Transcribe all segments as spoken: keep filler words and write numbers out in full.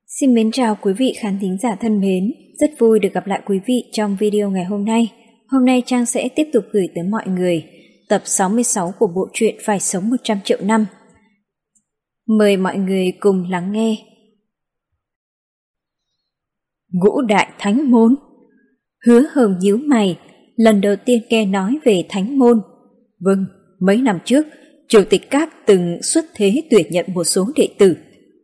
Xin mến chào quý vị khán thính giả thân mến, rất vui được gặp lại quý vị trong video ngày hôm nay. Hôm nay Trang sẽ tiếp tục gửi tới mọi người tập sáu mươi sáu của bộ truyện Phải sống một trăm triệu năm. Mời mọi người cùng lắng nghe. Ngũ đại thánh môn. Hứa Hồng nhíu mày, lần đầu tiên nghe nói về thánh môn. Vâng, mấy năm trước, Chủ tịch Các từng xuất thế tuyển nhận một số đệ tử.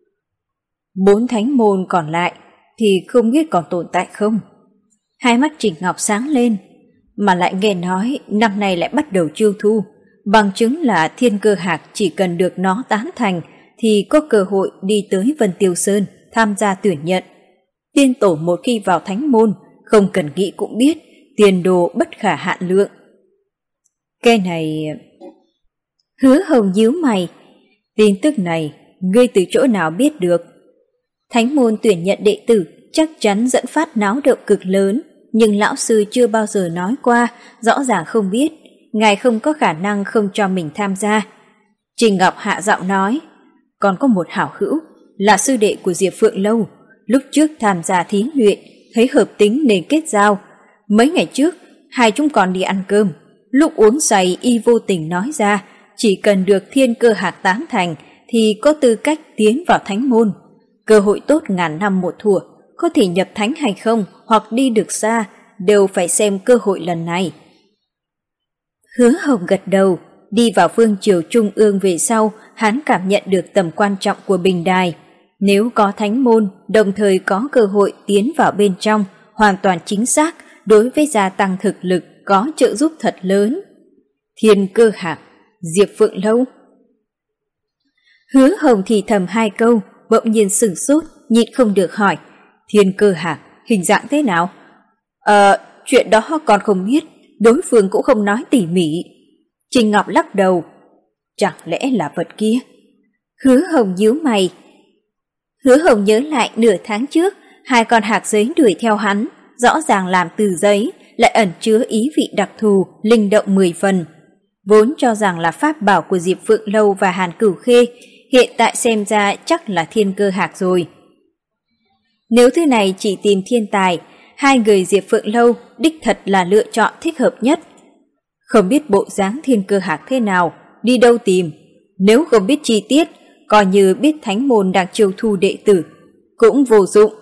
Bốn thánh môn còn lại thì không biết còn tồn tại không? Hai mắt Trình Ngọc sáng lên, mà lại nghe nói năm nay lại bắt đầu chiêu thu, bằng chứng là Thiên Cơ Hạc chỉ cần được nó tán thành thì có cơ hội đi tới Vân Tiêu Sơn tham gia tuyển nhận. Tiên tổ một khi vào thánh môn, không cần nghĩ cũng biết, tiền đồ bất khả hạn lượng. Cái này... Hứa Hồng nhíu mày, tin tức này ngươi từ chỗ nào biết được? Thánh môn tuyển nhận đệ tử chắc chắn dẫn phát náo động cực lớn, nhưng lão sư chưa bao giờ nói qua, rõ ràng không biết, ngài không có khả năng không cho mình tham gia. Trình Ngọc hạ giọng nói, còn có một hảo hữu, là sư đệ của Diệp Phượng Lâu, lúc trước tham gia thí luyện, thấy hợp tính nên kết giao. Mấy ngày trước, hai chúng còn đi ăn cơm, lúc uống say y vô tình nói ra, chỉ cần được Thiên Cơ Hạc tán thành thì có tư cách tiến vào thánh môn. Cơ hội tốt ngàn năm một thủa, có thể nhập thánh hay không hoặc đi được xa, đều phải xem cơ hội lần này. Hứa Hồng gật đầu, đi vào vương triều trung ương về sau, hắn cảm nhận được tầm quan trọng của bình đài. Nếu có thánh môn, đồng thời có cơ hội tiến vào bên trong, hoàn toàn chính xác, đối với gia tăng thực lực có trợ giúp thật lớn. Thiên Cơ Hạc, Diệp Phượng Lâu. Hứa Hồng thì thầm hai câu, bỗng nhiên sửng sốt, nhịn không được hỏi, Thiên Cơ Hạc, hình dạng thế nào? Ờ, chuyện đó con không biết, đối phương cũng không nói tỉ mỉ. Trình Ngọc lắc đầu, chẳng lẽ là vật kia? Hứa Hồng nhíu mày. Hứa Hồng nhớ lại nửa tháng trước, hai con hạc giấy đuổi theo hắn, rõ ràng làm từ giấy, lại ẩn chứa ý vị đặc thù, linh động mười phần. Vốn cho rằng là pháp bảo của Diệp Phượng Lâu và Hàn Cửu Khê, hiện tại xem ra chắc là Thiên Cơ Hạc rồi. Nếu thứ này chỉ tìm thiên tài, hai người Diệp Phượng Lâu đích thật là lựa chọn thích hợp nhất. Không biết bộ dáng Thiên Cơ Hạc thế nào, đi đâu tìm. Nếu không biết chi tiết, coi như biết thánh môn đang chiêu thu đệ tử, cũng vô dụng.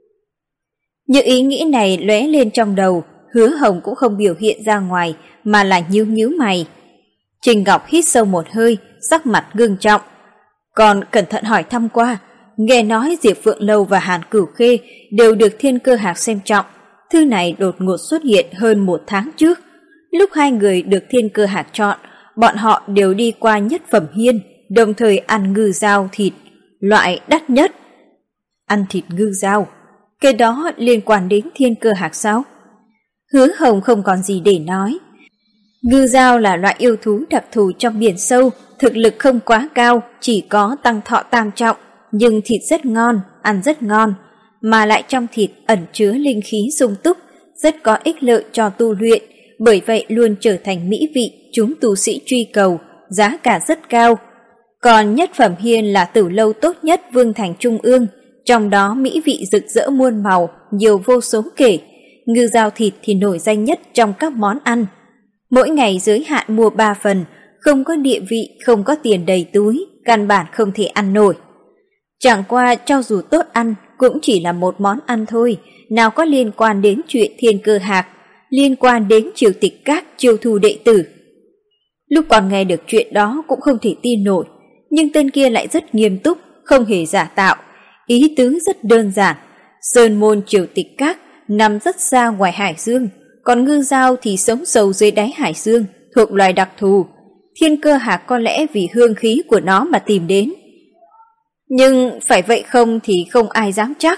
Những ý nghĩ này lóe lên trong đầu, Hứa Hồng cũng không biểu hiện ra ngoài, mà là nhíu nhíu mày. Trình Ngọc hít sâu một hơi, sắc mặt ngưng trọng. Còn cẩn thận hỏi thăm qua, nghe nói Diệp Phượng Lâu và Hàn Cửu Khê đều được Thiên Cơ Hạc xem trọng. Thư này đột ngột xuất hiện hơn một tháng trước. Lúc hai người được Thiên Cơ Hạc chọn, bọn họ đều đi qua Nhất Phẩm Hiên, đồng thời ăn ngư dao thịt, loại đắt nhất. Ăn thịt ngư dao, cái đó liên quan đến Thiên Cơ Hạc sao? Hứa Hồng không còn gì để nói. Ngư dao là loại yêu thú đặc thù trong biển sâu, thực lực không quá cao, chỉ có tăng thọ tam trọng, nhưng thịt rất ngon, ăn rất ngon, mà lại trong thịt ẩn chứa linh khí sung túc, rất có ích lợi cho tu luyện, bởi vậy luôn trở thành mỹ vị chúng tu sĩ truy cầu, giá cả rất cao. Còn Nhất Phẩm Hiên là tử lâu tốt nhất Vương Thành Trung ương, trong đó mỹ vị rực rỡ muôn màu, nhiều vô số kể. Ngư dao thịt thì nổi danh nhất trong các món ăn. Mỗi ngày giới hạn mua ba phần, không có địa vị, không có tiền đầy túi, căn bản không thể ăn nổi. Chẳng qua cho dù tốt ăn, cũng chỉ là một món ăn thôi, nào có liên quan đến chuyện Thiên Cơ Hạc, liên quan đến triều tịch Các chiêu thu đệ tử. Lúc còn nghe được chuyện đó cũng không thể tin nổi, nhưng tên kia lại rất nghiêm túc, không hề giả tạo, ý tứ rất đơn giản. Sơn môn triều tịch Các nằm rất xa ngoài Hải Dương, còn ngư dao thì sống sâu dưới đáy Hải Dương, thuộc loài đặc thù. Thiên Cơ Hạc có lẽ vì hương khí của nó mà tìm đến. Nhưng phải vậy không thì không ai dám chắc.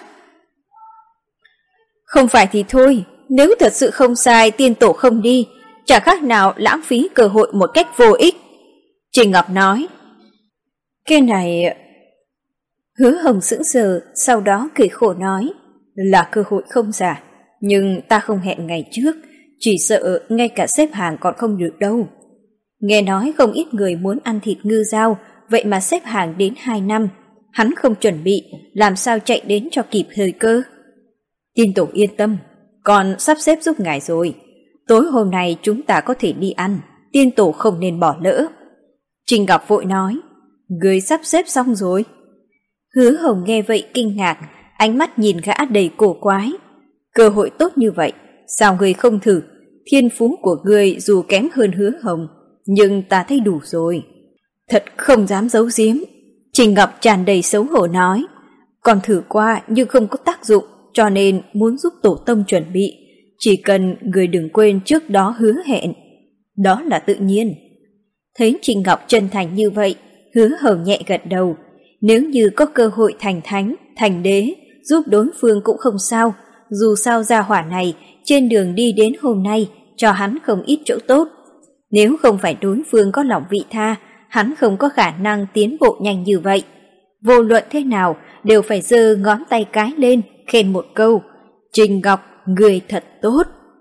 Không phải thì thôi, nếu thật sự không sai tiên tổ không đi, chẳng khác nào lãng phí cơ hội một cách vô ích. Trình Ngọc nói. Cái này... Hứa Hồng sững sờ, sau đó cười khổ nói, là cơ hội không giả, nhưng ta không hẹn ngày trước, chỉ sợ ngay cả xếp hàng còn không được đâu. Nghe nói không ít người muốn ăn thịt ngư dao, vậy mà xếp hàng đến hai năm. hắn không chuẩn bị, làm sao chạy đến cho kịp thời cơ. Tiên tổ yên tâm, con sắp xếp giúp ngài rồi. Tối hôm nay chúng ta có thể đi ăn, tiên tổ không nên bỏ lỡ. Trình Ngọc vội nói, người sắp xếp xong rồi. Hứa Hồng nghe vậy kinh ngạc, ánh mắt nhìn gã đầy cổ quái. Cơ hội tốt như vậy, sao người không thử? Thiên phú của người dù kém hơn Hứa Hồng, nhưng ta thấy đủ rồi. Thật không dám giấu giếm. Trình Ngọc tràn đầy xấu hổ nói, còn thử qua nhưng không có tác dụng, cho nên muốn giúp tổ tông chuẩn bị. Chỉ cần người đừng quên trước đó hứa hẹn. Đó là tự nhiên. Thấy Trình Ngọc chân thành như vậy, Hứa Hồng nhẹ gật đầu. Nếu như có cơ hội thành thánh, thành đế, giúp đối phương cũng không sao. Dù sao gia hỏa này trên đường đi đến hôm nay cho hắn không ít chỗ tốt. Nếu không phải đối phương có lòng vị tha, hắn không có khả năng tiến bộ nhanh như vậy. Vô luận thế nào đều phải giơ ngón tay cái lên khen một câu, Trình Ngọc, người thật tốt.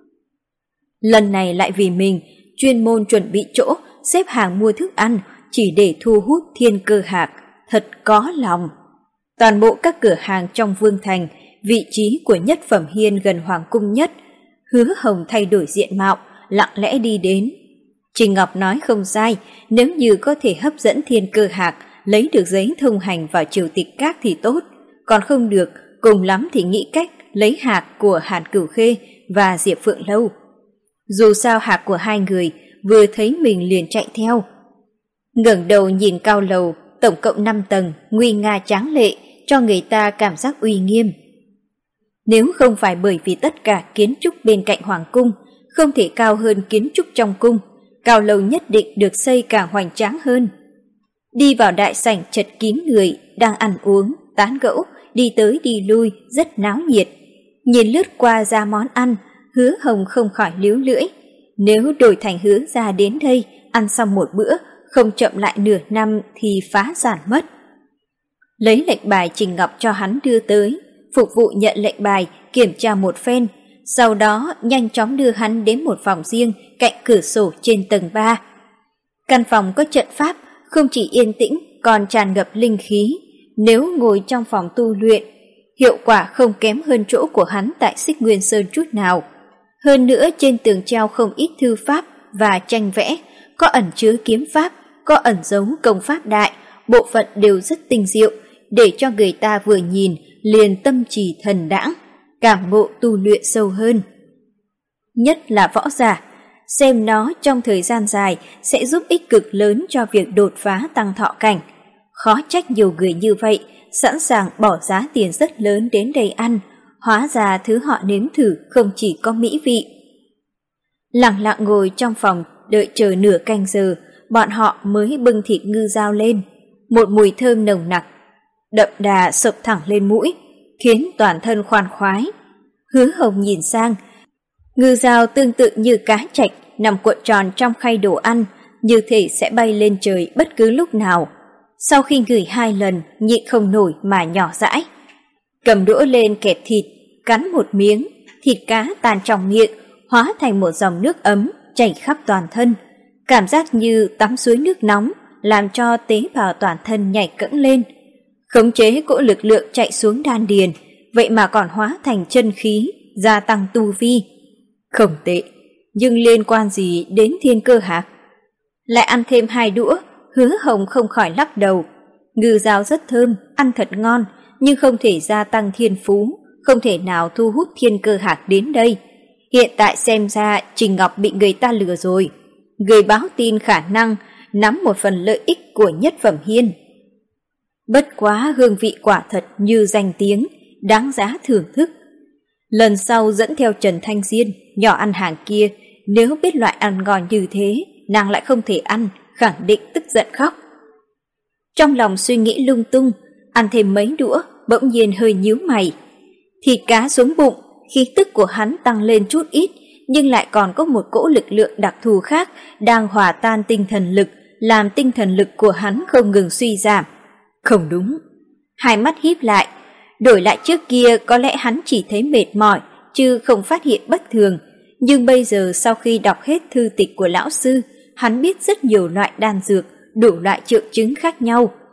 Lần này lại vì mình chuyên môn chuẩn bị chỗ xếp hàng mua thức ăn chỉ để thu hút thiên cơ hạc, thật có lòng. Toàn bộ các cửa hàng trong Vương Thành, vị trí của nhất phẩm hiên gần Hoàng cung nhất, Hứa Hồng thay đổi diện mạo, lặng lẽ đi đến. Trình Ngọc nói không sai, nếu như có thể hấp dẫn thiên cơ hạc, lấy được giấy thông hành vào triều tịch các thì tốt, còn không được, cùng lắm thì nghĩ cách lấy hạc của Hàn Cửu Khê và Diệp Phượng Lâu. Dù sao hạc của hai người vừa thấy mình liền chạy theo. Ngẩng đầu nhìn cao lầu, tổng cộng năm tầng, nguy nga tráng lệ, cho người ta cảm giác uy nghiêm. Nếu không phải bởi vì tất cả kiến trúc bên cạnh Hoàng cung không thể cao hơn kiến trúc trong cung, cao lầu nhất định được xây càng hoành tráng hơn. Đi vào đại sảnh chật kín người, đang ăn uống, tán gẫu, đi tới đi lui, rất náo nhiệt. Nhìn lướt qua ra món ăn, Hứa Hồng không khỏi líu lưỡi. Nếu đổi thành Hứa gia đến đây, ăn xong một bữa, không chậm lại nửa năm thì phá sản mất. Lấy lệnh bài Trình Ngọc cho hắn đưa tới, phục vụ nhận lệnh bài, kiểm tra một phen, sau đó nhanh chóng đưa hắn đến một phòng riêng cạnh cửa sổ trên tầng ba. Căn phòng có trận pháp, không chỉ yên tĩnh còn tràn ngập linh khí, nếu ngồi trong phòng tu luyện, hiệu quả không kém hơn chỗ của hắn tại Xích Nguyên Sơn chút nào. Hơn nữa trên tường treo không ít thư pháp và tranh vẽ, có ẩn chứa kiếm pháp, có ẩn giấu công pháp đại, bộ phận đều rất tinh diệu, để cho người ta vừa nhìn liền tâm trì thần đãng, cảm ngộ tu luyện sâu hơn. Nhất là võ giả, xem nó trong thời gian dài sẽ giúp ích cực lớn cho việc đột phá tăng thọ cảnh. Khó trách nhiều người như vậy sẵn sàng bỏ giá tiền rất lớn đến đây ăn, hóa ra thứ họ nếm thử không chỉ có mỹ vị. Lặng lặng ngồi trong phòng đợi chờ nửa canh giờ, bọn họ mới bưng thịt ngư dao lên. Một mùi thơm nồng nặc, đậm đà sộc thẳng lên mũi, khiến toàn thân khoan khoái. Hứa Hồng nhìn sang, ngư dao tương tự như cá trạch nằm cuộn tròn trong khay đồ ăn, như thể sẽ bay lên trời bất cứ lúc nào. Sau khi ngửi hai lần, nhịn không nổi mà nhỏ dãi. Cầm đũa lên kẹp thịt, cắn một miếng, thịt cá tan trong miệng, hóa thành một dòng nước ấm chảy khắp toàn thân. Cảm giác như tắm suối nước nóng, làm cho tế bào toàn thân nhảy cẫng lên. Khống chế cỗ lực lượng chạy xuống đan điền, vậy mà còn hóa thành chân khí, gia tăng tu vi. Không tệ, nhưng liên quan gì đến thiên cơ hạc? Lại ăn thêm hai đũa, Hứa Hồng không khỏi lắc đầu. Ngư dao rất thơm, ăn thật ngon, nhưng không thể gia tăng thiên phú, không thể nào thu hút thiên cơ hạc đến đây. Hiện tại xem ra Trình Ngọc bị người ta lừa rồi. Người báo tin khả năng nắm một phần lợi ích của nhất phẩm hiên. Bất quá hương vị quả thật như danh tiếng, đáng giá thưởng thức. Lần sau dẫn theo Trần Thanh Diên, nhỏ ăn hàng kia, nếu biết loại ăn ngon như thế, nàng lại không thể ăn, khẳng định tức giận khóc. Trong lòng suy nghĩ lung tung, ăn thêm mấy đũa, bỗng nhiên hơi nhíu mày. Thịt cá xuống bụng, khí tức của hắn tăng lên chút ít, nhưng lại còn có một cỗ lực lượng đặc thù khác đang hòa tan tinh thần lực, làm tinh thần lực của hắn không ngừng suy giảm. Không đúng. Hai mắt híp lại, đổi lại trước kia có lẽ hắn chỉ thấy mệt mỏi, chứ không phát hiện bất thường. Nhưng bây giờ sau khi đọc hết thư tịch của lão sư, hắn biết rất nhiều loại đan dược, đủ loại triệu chứng khác nhau.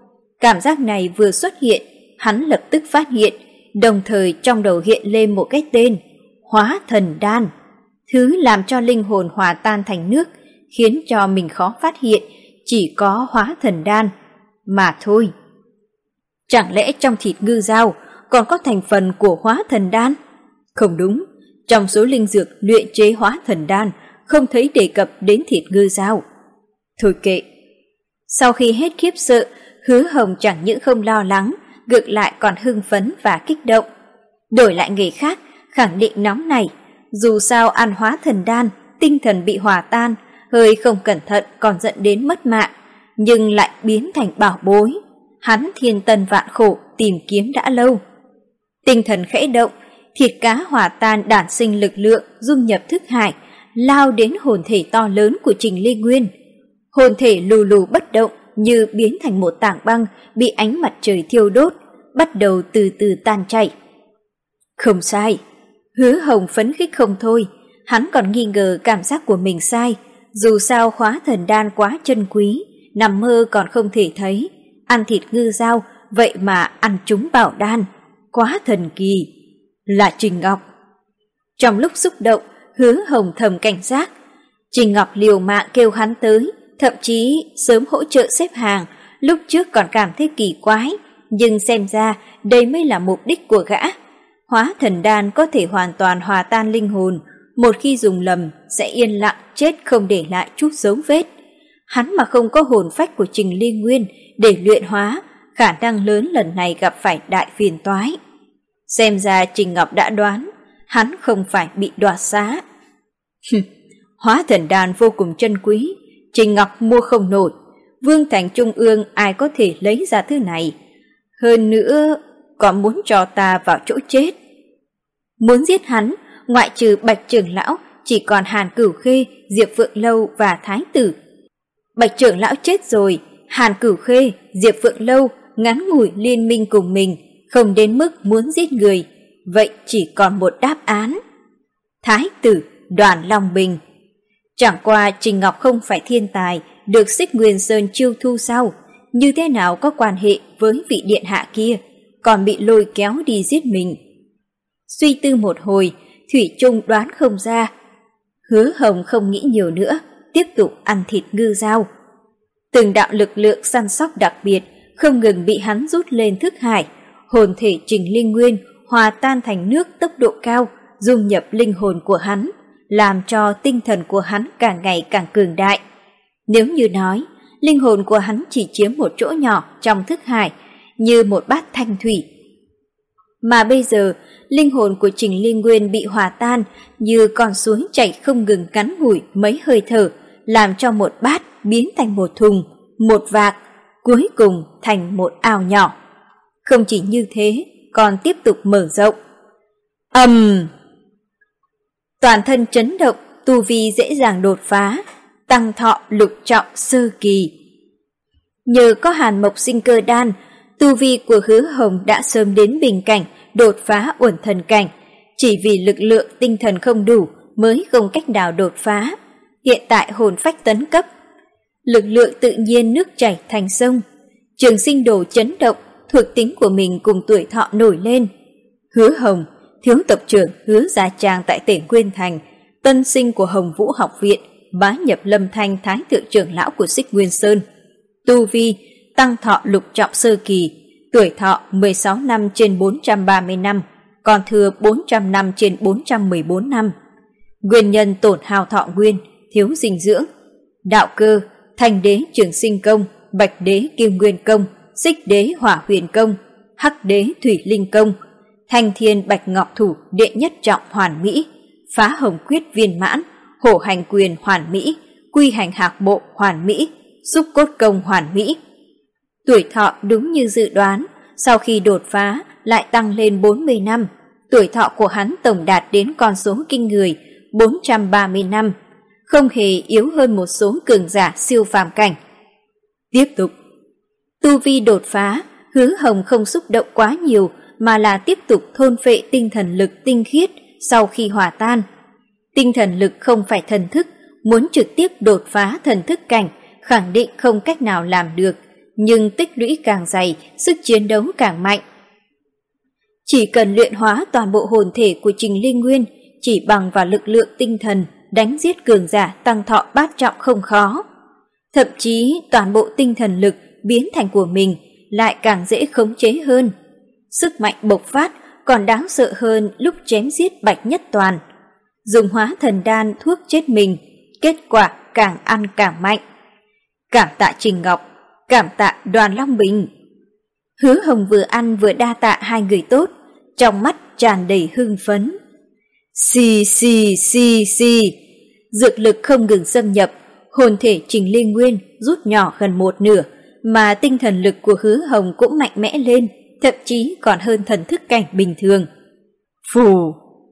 Cảm giác này vừa xuất hiện, hắn lập tức phát hiện, đồng thời trong đầu hiện lên một cái tên, Hóa Thần Đan. Thứ làm cho linh hồn hòa tan thành nước, khiến cho mình khó phát hiện, chỉ có Hóa Thần Đan mà thôi. Chẳng lẽ trong thịt ngư dao còn có thành phần của Hóa Thần Đan? Không đúng, trong số linh dược luyện chế Hóa Thần Đan không thấy đề cập đến thịt ngư dao. Thôi kệ. Sau khi hết khiếp sợ, Hứa Hồng chẳng những không lo lắng, ngược lại còn hưng phấn và kích động. Đổi lại người khác, khẳng định nóng này. Dù sao ăn Hóa Thần Đan, tinh thần bị hòa tan, hơi không cẩn thận còn dẫn đến mất mạng, nhưng lại biến thành bảo bối. Hắn thiên tân vạn khổ tìm kiếm đã lâu. Tinh thần khẽ động, thịt cá hòa tan đản sinh lực lượng dung nhập thức hải, lao đến hồn thể to lớn của Trình Ly Nguyên. Hồn thể lù lù bất động như biến thành một tảng băng bị ánh mặt trời thiêu đốt, bắt đầu từ từ tan chảy. Không sai, Hứa Hồng phấn khích không thôi, hắn còn nghi ngờ cảm giác của mình sai, dù sao Hóa Thần Đan quá chân quý, nằm mơ còn không thể thấy, ăn thịt ngư dao vậy mà ăn trúng bảo đan, quá thần kỳ, là Trình Ngọc. Trong lúc xúc động, Hứa Hồng thầm cảnh giác, Trình Ngọc liều mạng kêu hắn tới, thậm chí sớm hỗ trợ xếp hàng, lúc trước còn cảm thấy kỳ quái, nhưng xem ra đây mới là mục đích của gã. Hóa Thần Đan có thể hoàn toàn hòa tan linh hồn, một khi dùng lầm sẽ yên lặng chết không để lại chút dấu vết. Hắn mà không có hồn phách của Trình Ly Nguyên để luyện hóa, khả năng lớn lần này gặp phải đại phiền toái. Xem ra Trình Ngọc đã đoán, hắn không phải bị đoạt xá. Hóa Thần Đan vô cùng chân quý, Trình Ngọc mua không nổi, Vương Thành Trung ương ai có thể lấy ra thứ này. Hơn nữa, còn muốn cho ta vào chỗ chết. Muốn giết hắn, ngoại trừ Bạch trưởng lão, chỉ còn Hàn Cửu Khê, Diệp Phượng Lâu và Thái tử. Bạch trưởng lão chết rồi, Hàn Cửu Khê, Diệp Phượng Lâu ngắn ngủi liên minh cùng mình, không đến mức muốn giết người, vậy chỉ còn một đáp án. Thái tử Đoàn Long Bình. Chẳng qua Trình Ngọc không phải thiên tài, được Xích Nguyên Sơn chiêu thu sao, như thế nào có quan hệ với vị điện hạ kia, còn bị lôi kéo đi giết mình. Suy tư một hồi, Thủy Chung đoán không ra. Hứa Hồng không nghĩ nhiều nữa, tiếp tục ăn thịt ngư dao. Từng đạo lực lượng săn sóc đặc biệt không ngừng bị hắn rút lên thức hải, hồn thể Trình Linh Nguyên hòa tan thành nước tốc độ cao, dung nhập linh hồn của hắn, làm cho tinh thần của hắn càng ngày càng cường đại. Nếu như nói, linh hồn của hắn chỉ chiếm một chỗ nhỏ trong thức hải, như một bát thanh thủy. Mà bây giờ, linh hồn của Trình Linh Nguyên bị hòa tan như con suối chảy không ngừng ngắn ngủi mấy hơi thở, làm cho một bát biến thành một thùng, một vạc, cuối cùng thành một ao nhỏ. Không chỉ như thế, còn tiếp tục mở rộng. Ầm! Um, toàn thân chấn động, tu vi dễ dàng đột phá, tăng thọ lục trọng sơ kỳ. Nhờ có Hàn Mộc Sinh Cơ Đan, tu vi của Hứa Hồng đã sớm đến bình cảnh, đột phá uẩn thần cảnh, chỉ vì lực lượng tinh thần không đủ mới không cách nào đột phá. Hiện tại hồn phách tấn cấp, lực lượng tự nhiên nước chảy thành sông. Trường Sinh Đồ chấn động, thuộc tính của mình cùng tuổi thọ nổi lên. Hứa Hồng, thiếu tộc trưởng Hứa Gia Trang tại Tể Nguyên Thành, tân sinh của Hồng Vũ học viện, bá nhập Lâm Thanh Thái thượng trưởng lão của Xích Nguyên Sơn. Tu vi tăng thọ lục trọng sơ kỳ, tuổi thọ mười sáu năm trên bốn trăm ba mươi năm, còn thừa bốn trăm năm trên bốn trăm mười bốn năm. Nguyên nhân tổn hao thọ nguyên, thiếu dinh dưỡng. Đạo cơ, Thanh đế Trường Sinh công, Bạch đế Kim Nguyên công, Xích đế Hỏa Huyền công, Hắc đế Thủy Linh công, Thanh thiên Bạch Ngọc thủ đệ nhất trọng hoàn mỹ, Phá Hồng quyết viên mãn, Hổ hành quyền hoàn mỹ, Quy hành hạc bộ hoàn mỹ, Xúc cốt công hoàn mỹ. Tuổi thọ đúng như dự đoán, sau khi đột phá lại tăng lên bốn mươi năm, tuổi thọ của hắn tổng đạt đến con số kinh người bốn trăm ba mươi năm, không hề yếu hơn một số cường giả siêu phàm cảnh. Tiếp tục, tu vi đột phá, Hứa Hồng không xúc động quá nhiều mà là tiếp tục thôn phệ tinh thần lực tinh khiết sau khi hòa tan. Tinh thần lực không phải thần thức, muốn trực tiếp đột phá thần thức cảnh khẳng định không cách nào làm được, nhưng tích lũy càng dày, sức chiến đấu càng mạnh. Chỉ cần luyện hóa toàn bộ hồn thể của Trình Linh Nguyên, chỉ bằng vào lực lượng tinh thần, đánh giết cường giả tăng thọ bát trọng không khó. Thậm chí toàn bộ tinh thần lực biến thành của mình lại càng dễ khống chế hơn. Sức mạnh bộc phát còn đáng sợ hơn lúc chém giết Bạch Nhất Toàn. Dùng hóa thần đan thuốc chết mình, kết quả càng ăn càng mạnh. Cảm tạ Trình Ngọc, cảm tạ Đoàn Long Bình. Hứa Hồng vừa ăn vừa đa tạ hai người tốt, trong mắt tràn đầy hưng phấn. Xì xì xì xì, dược lực không ngừng xâm nhập, hồn thể Trình Linh Nguyên rút nhỏ gần một nửa, mà tinh thần lực của Hứa Hồng cũng mạnh mẽ lên, thậm chí còn hơn thần thức cảnh bình thường. Phù!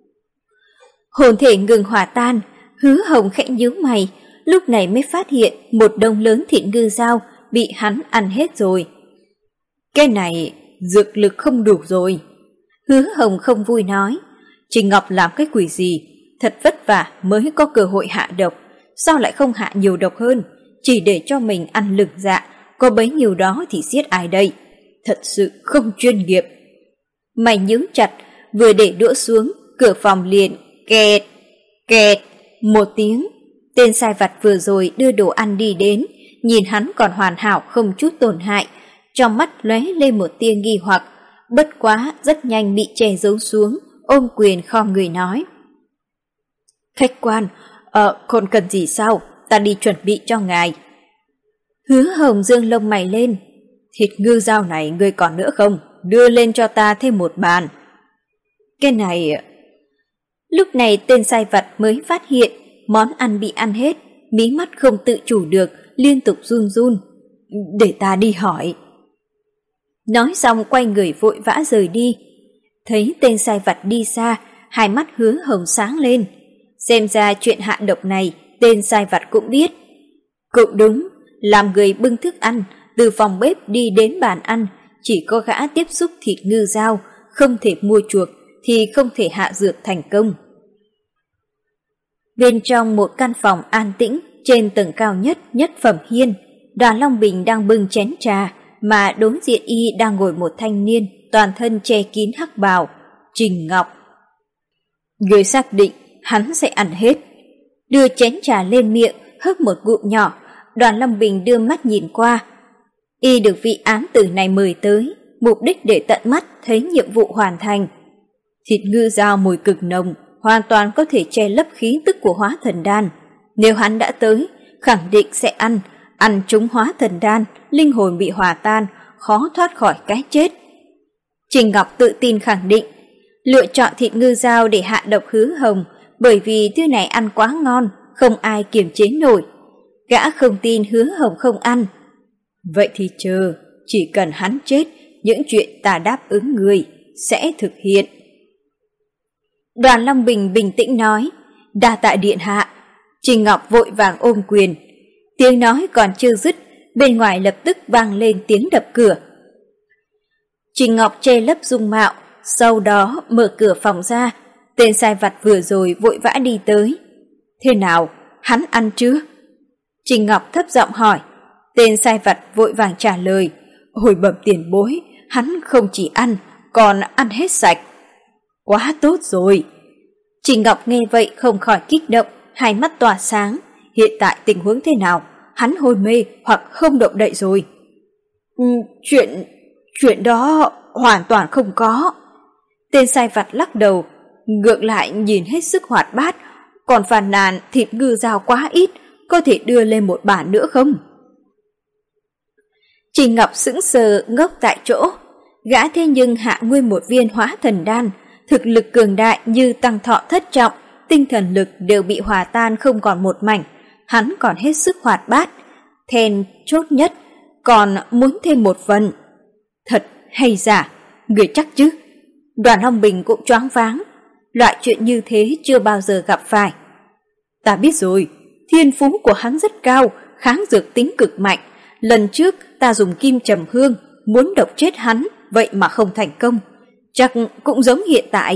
Hồn thể ngừng hòa tan, Hứa Hồng khẽ nhíu mày, lúc này mới phát hiện một đống lớn thịt ngư dao bị hắn ăn hết rồi. Cái này dược lực không đủ rồi. Hứa Hồng không vui nói, Trình Ngọc làm cái quỷ gì, thật vất vả mới có cơ hội hạ độc, sao lại không hạ nhiều độc hơn, chỉ để cho mình ăn lừng dạ, có bấy nhiêu đó thì giết ai đây, thật sự không chuyên nghiệp. Mày nhíu chặt, vừa để đũa xuống, cửa phòng liền kẹt, kẹt, một tiếng. Tên sai vặt vừa rồi đưa đồ ăn đi đến, nhìn hắn còn hoàn hảo không chút tổn hại, trong mắt lóe lên một tia nghi hoặc, bất quá rất nhanh bị che giấu xuống, ôm quyền khom người nói. Khách quan, ờ, còn cần gì sao, ta đi chuẩn bị cho ngài. Hứa Hồng dương lông mày lên, thịt ngư dao này ngươi còn nữa không, đưa lên cho ta thêm một bàn. Cái này... Lúc này tên sai vặt mới phát hiện món ăn bị ăn hết, mí mắt không tự chủ được, liên tục run run. Để ta đi hỏi. Nói xong quay người vội vã rời đi. Thấy tên sai vặt đi xa, hai mắt Hứa Hồng sáng lên. Xem ra chuyện hạ độc này tên sai vặt cũng biết. Cũng đúng, làm người bưng thức ăn từ phòng bếp đi đến bàn ăn, chỉ có gã tiếp xúc thịt ngư dao, không thể mua chuộc thì không thể hạ dược thành công. Bên trong một căn phòng an tĩnh, trên tầng cao nhất nhất phẩm hiên, Đoàn Long Bình đang bưng chén trà, mà đối diện y đang ngồi một thanh niên toàn thân che kín hắc bào, Trình Ngọc. Người xác định hắn sẽ ăn hết. Đưa chén trà lên miệng, hớp một ngụm nhỏ, Đoàn Long Bình đưa mắt nhìn qua. Y được vị ám tử này mời tới, mục đích để tận mắt thấy nhiệm vụ hoàn thành. Thịt ngư dao mùi cực nồng, hoàn toàn có thể che lấp khí tức của hóa thần đan. Nếu hắn đã tới, khẳng định sẽ ăn, ăn trúng hóa thần đan, linh hồn bị hòa tan, khó thoát khỏi cái chết. Trình Ngọc tự tin khẳng định, lựa chọn thịt ngư dao để hạ độc Hứa Hồng, bởi vì thứ này ăn quá ngon, không ai kiềm chế nổi. Gã không tin Hứa Hồng không ăn. Vậy thì chờ, chỉ cần hắn chết, những chuyện ta đáp ứng người sẽ thực hiện. Đoàn Long Bình bình tĩnh nói, đa tạ điện hạ. Trình Ngọc vội vàng ôm quyền. Tiếng nói còn chưa dứt, bên ngoài lập tức vang lên tiếng đập cửa. Trình Ngọc che lấp dung mạo, sau đó mở cửa phòng ra. Tên sai vặt vừa rồi vội vã đi tới. Thế nào, hắn ăn chưa? Trình Ngọc thấp giọng hỏi. Tên sai vặt vội vàng trả lời, hồi bẩm tiền bối, hắn không chỉ ăn, còn ăn hết sạch. Quá tốt rồi. Trình Ngọc nghe vậy không khỏi kích động, hai mắt tỏa sáng. Hiện tại tình huống thế nào? Hắn hôn mê hoặc không động đậy rồi? Ừ, chuyện... chuyện đó hoàn toàn không có. Tên sai vặt lắc đầu, ngược lại nhìn hết sức hoạt bát, còn phàn nàn thịt ngư dao quá ít, có thể đưa lên một bản nữa không? Trình Ngọc sững sờ ngốc tại chỗ. Gã thế nhưng hạ nguyên một viên hóa thần đan, thực lực cường đại như tăng thọ thất trọng, tinh thần lực đều bị hòa tan không còn một mảnh, hắn còn hết sức hoạt bát. Then chốt nhất, còn muốn thêm một phần. Thật hay giả, người chắc chứ? Đoàn Long Bình cũng choáng váng, loại chuyện như thế chưa bao giờ gặp phải. Ta biết rồi, thiên phú của hắn rất cao, kháng dược tính cực mạnh. Lần trước ta dùng kim trầm hương, muốn độc chết hắn, vậy mà không thành công. Chắc cũng giống hiện tại.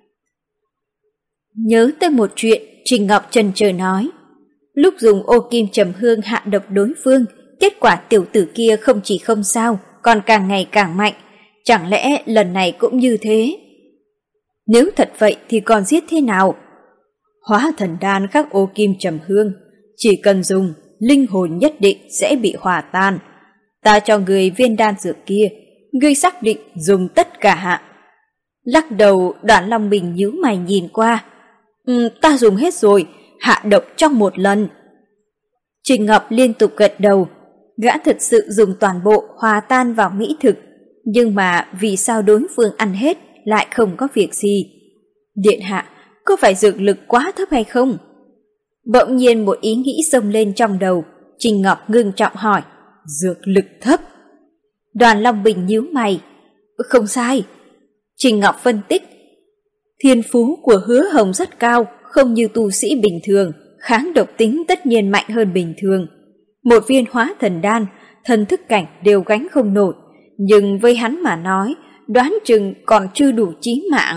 Nhớ tới một chuyện, Trình Ngọc chần chờ nói. Lúc dùng ô kim trầm hương hạ độc đối phương, Kết quả tiểu tử kia không chỉ không sao, còn càng ngày càng mạnh. Chẳng lẽ lần này cũng như thế? Nếu thật vậy thì còn giết thế nào? Hóa thần đan khắc ô kim trầm hương, chỉ cần dùng, linh hồn nhất định sẽ bị hòa tan. Ta cho người viên đan dược kia, ngươi xác định dùng tất cả hạ. Lắc đầu, Đoàn Long Bình nhíu mày nhìn qua. Ừ, ta dùng hết rồi, hạ độc trong một lần. Trình Ngọc liên tục gật đầu. Gã thật sự dùng toàn bộ hòa tan vào mỹ thực, nhưng mà vì sao đối phương ăn hết lại không có việc gì? Điện hạ, có phải dược lực quá thấp hay không? Bỗng nhiên một ý nghĩ xông lên trong đầu. Trình Ngọc ngưng trọng hỏi, dược lực thấp? Đoàn Long Bình nhíu mày. Không sai. Trình Ngọc phân tích, thiên phú của Hứa Hồng rất cao, không như tu sĩ bình thường, kháng độc tính tất nhiên mạnh hơn bình thường. Một viên hóa thần đan, thần thức cảnh đều gánh không nổi, nhưng với hắn mà nói, đoán chừng còn chưa đủ chí mạng.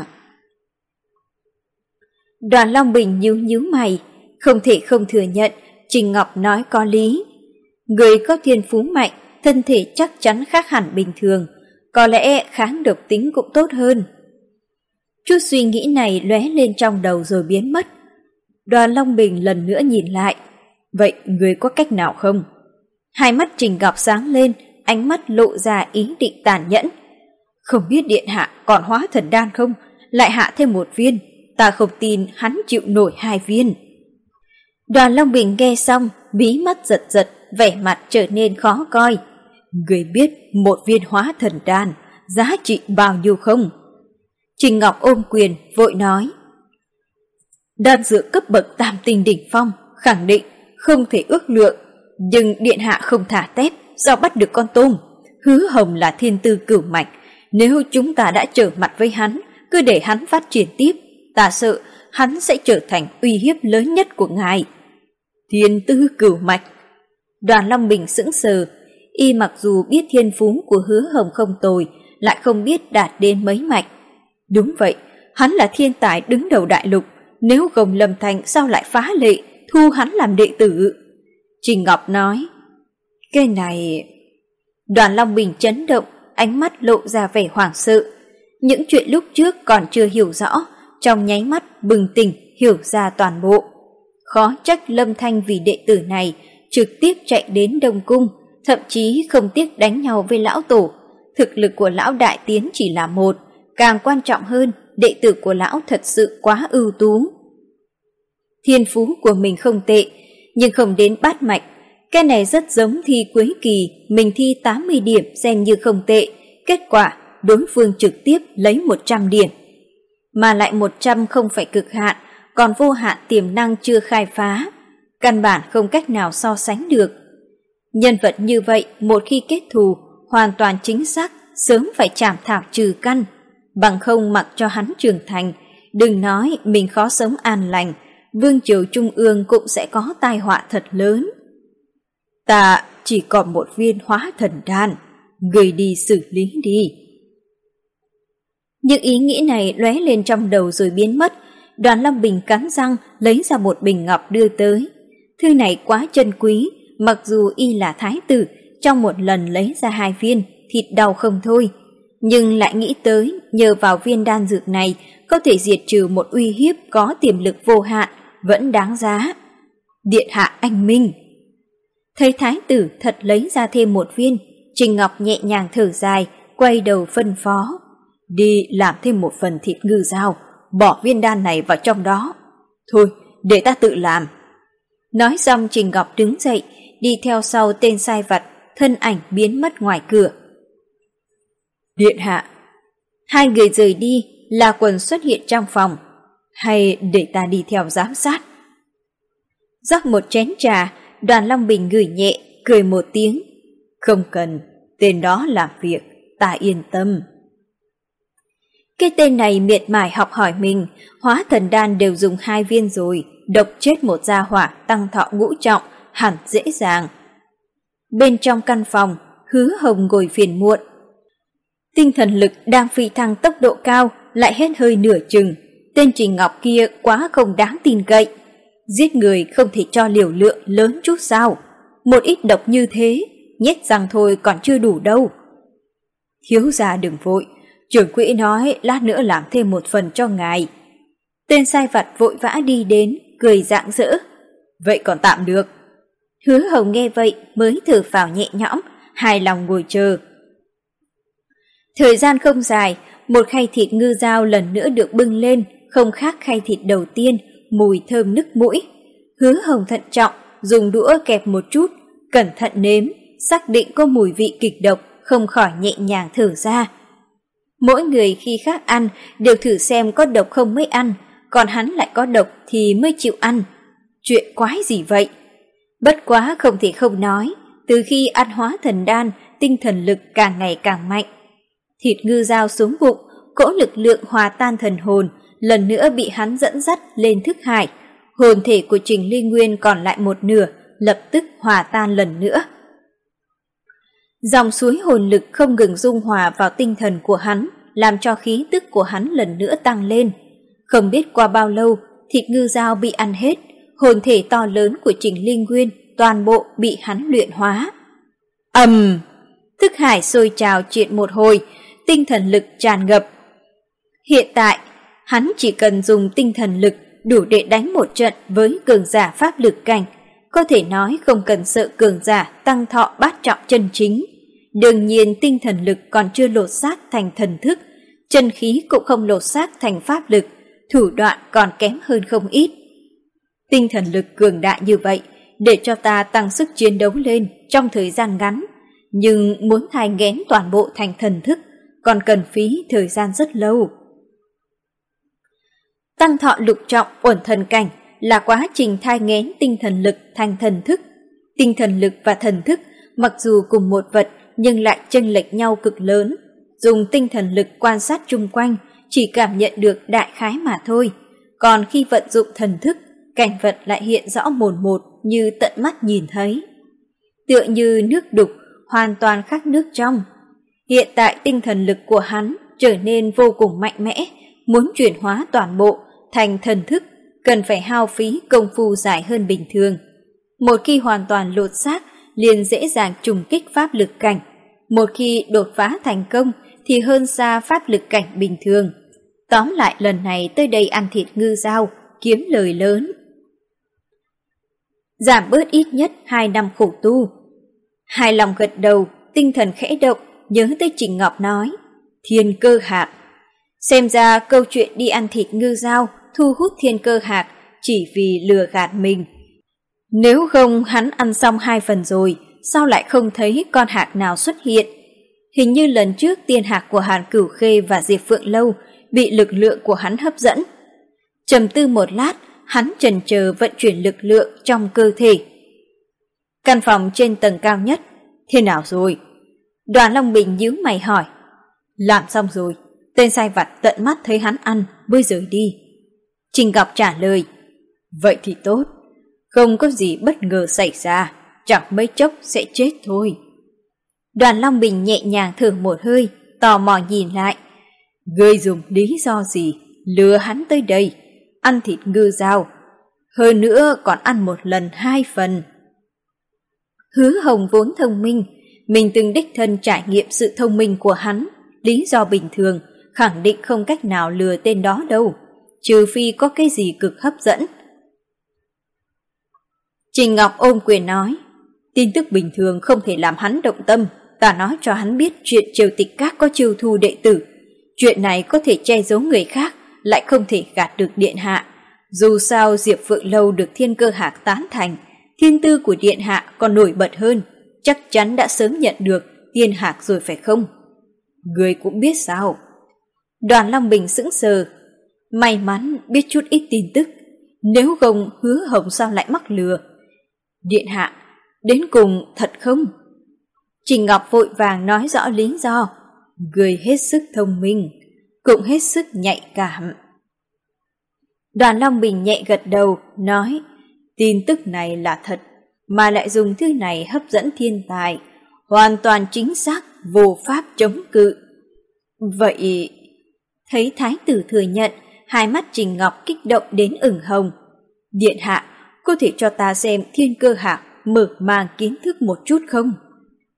Đoàn Long Bình nhíu nhíu mày, không thể không thừa nhận, Trình Ngọc nói có lý. Người có thiên phú mạnh, thân thể chắc chắn khác hẳn bình thường, có lẽ kháng độc tính cũng tốt hơn. Chút suy nghĩ này lóe lên trong đầu rồi biến mất. Đoàn Long Bình lần nữa nhìn lại. Vậy người có cách nào không? Hai mắt Trình Ngọc sáng lên, ánh mắt lộ ra ý định tàn nhẫn. Không biết điện hạ còn hóa thần đan không? Lại hạ thêm một viên, ta không tin hắn chịu nổi hai viên. Đoàn Long Bình nghe xong, mí mắt giật giật, vẻ mặt trở nên khó coi. Người biết một viên hóa thần đan giá trị bao nhiêu không? Trình Ngọc ôm quyền vội nói, đan dược cấp bậc tam tinh đỉnh phong, khẳng định không thể ước lượng, nhưng điện hạ không thả tép, sao bắt được con tôm? Hứa Hồng là thiên tư cửu mạch, nếu chúng ta đã trở mặt với hắn, cứ để hắn phát triển tiếp, ta sợ hắn sẽ trở thành uy hiếp lớn nhất của ngài. Thiên tư cửu mạch? Đoàn Long Bình sững sờ, y mặc dù biết thiên phú của Hứa Hồng không tồi, lại không biết đạt đến mấy mạch. Đúng vậy, hắn là thiên tài đứng đầu đại lục, nếu không Lâm Thành sao lại phá lệ thu hắn làm đệ tử? Trình Ngọc nói, cái này... Đoàn Long Bình chấn động, ánh mắt lộ ra vẻ hoảng sợ. Những chuyện lúc trước còn chưa hiểu rõ, trong nháy mắt bừng tỉnh hiểu ra toàn bộ. Khó trách Lâm Thanh vì đệ tử này trực tiếp chạy đến Đông Cung, thậm chí không tiếc đánh nhau với lão tổ. Thực lực của lão đại tiến chỉ là một, càng quan trọng hơn, đệ tử của lão thật sự quá ưu tú. Thiên phú của mình không tệ, nhưng không đến bát mạch. Cái này rất giống thi cuối kỳ, mình thi tám mươi điểm xem như không tệ, kết quả đối phương trực tiếp lấy một trăm điểm. Mà lại một trăm không phải cực hạn, còn vô hạn tiềm năng chưa khai phá, căn bản không cách nào so sánh được. Nhân vật như vậy một khi kết thù, hoàn toàn chính xác, sớm phải chảm thảo trừ căn, bằng không mặc cho hắn trưởng thành, đừng nói mình khó sống an lành, vương triều trung ương cũng sẽ có tai họa thật lớn. Ta chỉ còn một viên hóa thần đan, người đi xử lý đi. Những ý nghĩ này lóe lên trong đầu rồi biến mất. Đoàn Long Bình cắn răng lấy ra một bình ngọc đưa tới. Thư này quá chân quý, mặc dù y là thái tử, trong một lần lấy ra hai viên, thịt đau không thôi. Nhưng lại nghĩ tới nhờ vào viên đan dược này có thể diệt trừ một uy hiếp có tiềm lực vô hạn, vẫn đáng giá. Điện hạ anh minh. Thấy thái tử thật lấy ra thêm một viên, Trình Ngọc nhẹ nhàng thở dài, quay đầu phân phó. Đi làm thêm một phần thịt ngư dao, bỏ viên đan này vào trong đó. Thôi, để ta tự làm. Nói xong Trình Ngọc đứng dậy, đi theo sau tên sai vặt, thân ảnh biến mất ngoài cửa. Điện hạ. Hai người rời đi, La Quần xuất hiện trong phòng. Hay để ta đi theo giám sát? Rót một chén trà, Đoàn Long Bình ngửi nhẹ, cười một tiếng. Không cần, tên đó làm việc, ta yên tâm. Cái tên này miệt mài học hỏi mình, hóa thần đan đều dùng hai viên rồi, độc chết một gia hỏa tăng thọ ngũ trọng, hẳn dễ dàng. Bên trong căn phòng, Hứa Hồng ngồi phiền muộn. Tinh thần lực đang phi thăng tốc độ cao, lại hết hơi nửa chừng. Tên Trình Ngọc kia quá không đáng tin cậy. Giết người không thể cho liều lượng lớn chút sao? Một ít độc như thế, nhét răng thôi còn chưa đủ đâu. Thiếu gia đừng vội, trưởng quỹ nói lát nữa làm thêm một phần cho ngài. Tên sai vặt vội vã đi đến, cười rạng rỡ. Vậy còn tạm được. Hứa Hồng nghe vậy mới thở phào nhẹ nhõm, hài lòng ngồi chờ. Thời gian không dài, một khay thịt ngư dao lần nữa được bưng lên, không khác khay thịt đầu tiên, mùi thơm nức mũi. Hứa Hồng thận trọng, dùng đũa kẹp một chút, cẩn thận nếm, xác định có mùi vị kịch độc, không khỏi nhẹ nhàng thở ra. Mỗi người khi khác ăn đều thử xem có độc không mới ăn, còn hắn lại có độc thì mới chịu ăn. Chuyện quái gì vậy? Bất quá không thể không nói, từ khi ăn hóa thần đan, tinh thần lực càng ngày càng mạnh. Thịt ngư dao xuống bụng, cỗ lực lượng hòa tan thần hồn, lần nữa bị hắn dẫn dắt lên thức hải. Hồn thể của Trình Ly Nguyên còn lại một nửa, lập tức hòa tan lần nữa. Dòng suối hồn lực không ngừng dung hòa vào tinh thần của hắn, làm cho khí tức của hắn lần nữa tăng lên. Không biết qua bao lâu, thịt ngư dao bị ăn hết, hồn thể to lớn của Trình Ly Nguyên toàn bộ bị hắn luyện hóa. Ầm! Um, thức hải sôi trào chuyện một hồi, tinh thần lực tràn ngập. Hiện tại, hắn chỉ cần dùng tinh thần lực đủ để đánh một trận với cường giả pháp lực cảnh, có thể nói không cần sợ cường giả tăng thọ bát trọng chân chính. Đương nhiên tinh thần lực còn chưa lột xác thành thần thức, chân khí cũng không lột xác thành pháp lực, thủ đoạn còn kém hơn không ít. Tinh thần lực cường đại như vậy, để cho ta tăng sức chiến đấu lên trong thời gian ngắn, nhưng muốn thai nghén toàn bộ thành thần thức còn cần phí thời gian rất lâu. Tăng thọ lục trọng uẩn thần cảnh là quá trình thai nghén tinh thần lực thành thần thức. Tinh thần lực và thần thức mặc dù cùng một vật nhưng lại chênh lệch nhau cực lớn. Dùng tinh thần lực quan sát chung quanh chỉ cảm nhận được đại khái mà thôi. Còn khi vận dụng thần thức, cảnh vật lại hiện rõ mồn một như tận mắt nhìn thấy. Tựa như nước đục, hoàn toàn khác nước trong. Hiện tại tinh thần lực của hắn trở nên vô cùng mạnh mẽ, muốn chuyển hóa toàn bộ thành thần thức cần phải hao phí công phu dài hơn bình thường. Một khi hoàn toàn lột xác liền dễ dàng trùng kích pháp lực cảnh, một khi đột phá thành công thì hơn xa pháp lực cảnh bình thường. Tóm lại lần này tới đây ăn thịt ngư dao, kiếm lời lớn. Giảm bớt ít nhất hai năm khổ tu. Hài lòng gật đầu, tinh thần khẽ động, nhớ tới Trình Ngọc nói, thiên cơ hạc. Xem ra câu chuyện đi ăn thịt ngư dao thu hút thiên cơ hạc chỉ vì lừa gạt mình. Nếu không hắn ăn xong hai phần rồi, sao lại không thấy con hạc nào xuất hiện? Hình như lần trước tiên hạc của Hàn Cửu Khê và Diệp Phượng Lâu bị lực lượng của hắn hấp dẫn. Trầm tư một lát, hắn chần chờ vận chuyển lực lượng trong cơ thể. Căn phòng trên tầng cao nhất, thế nào rồi? Đoàn Long Bình nhíu mày hỏi. Làm xong rồi, tên sai vặt tận mắt thấy hắn ăn mới rời đi. Trình Ngọc trả lời. Vậy thì tốt, không có gì bất ngờ xảy ra, chẳng mấy chốc sẽ chết thôi. Đoàn Long Bình nhẹ nhàng thở một hơi, tò mò nhìn lại. Ngươi dùng lý do gì lừa hắn tới đây, ăn thịt ngư dao, hơn nữa còn ăn một lần hai phần. Hứa Hồng vốn thông minh, mình từng đích thân trải nghiệm sự thông minh của hắn, lý do bình thường khẳng định không cách nào lừa tên đó đâu, trừ phi có cái gì cực hấp dẫn. Trình Ngọc ôm quyền nói, tin tức bình thường không thể làm hắn động tâm, ta nói cho hắn biết chuyện Triều Tịch Các có chiêu thu đệ tử. Chuyện này có thể che giấu người khác, lại không thể gạt được điện hạ. Dù sao Diệp Phượng Lâu được thiên cơ hạc tán thành, thiên tư của điện hạ còn nổi bật hơn, chắc chắn đã sớm nhận được tiên hạc rồi phải không? Người cũng biết sao? Đoàn Long Bình sững sờ, may mắn biết chút ít tin tức, nếu không Hứa Hồng sao lại mắc lừa. Điện hạ, đến cùng thật không? Trình Ngọc vội vàng nói rõ lý do. Người hết sức thông minh, cũng hết sức nhạy cảm. Đoàn Long Bình nhẹ gật đầu, nói, tin tức này là thật, mà lại dùng thứ này hấp dẫn thiên tài, hoàn toàn chính xác, vô pháp chống cự. Vậy, thấy thái tử thừa nhận, hai mắt Trình Ngọc kích động đến ửng hồng. Điện hạ, có thể cho ta xem thiên cơ hạc mở màng kiến thức một chút không?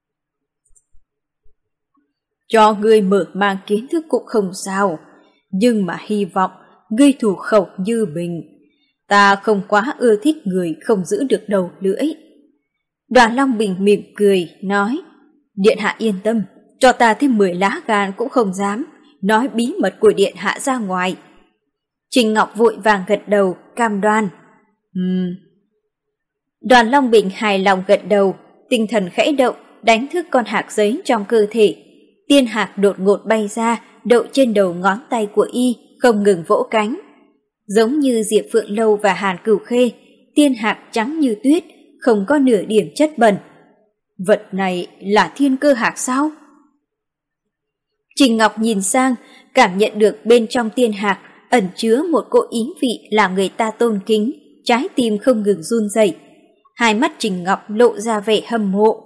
Cho ngươi mở mang kiến thức cũng không sao, nhưng mà hy vọng ngươi thủ khẩu như mình. Ta không quá ưa thích người không giữ được đầu lưỡi. Đoàn Long Bình mỉm cười, nói, Điện hạ yên tâm, cho ta thêm mười lá gan cũng không dám nói bí mật của Điện hạ ra ngoài. Trình Ngọc vội vàng gật đầu, cam đoan. Ừm. Đoàn Long Bình hài lòng gật đầu, tinh thần khẽ động, đánh thức con hạc giấy trong cơ thể. Tiên hạc đột ngột bay ra, đậu trên đầu ngón tay của y, không ngừng vỗ cánh. Giống như Diệp Phượng Lâu và Hàn Cửu Khê, tiên hạc trắng như tuyết, không có nửa điểm chất bẩn. Vật này là thiên cơ hạc sao? Trình Ngọc nhìn sang, cảm nhận được bên trong tiên hạc ẩn chứa một cỗ ý vị làm người ta tôn kính, trái tim không ngừng run rẩy. Hai mắt Trình Ngọc lộ ra vẻ hâm mộ.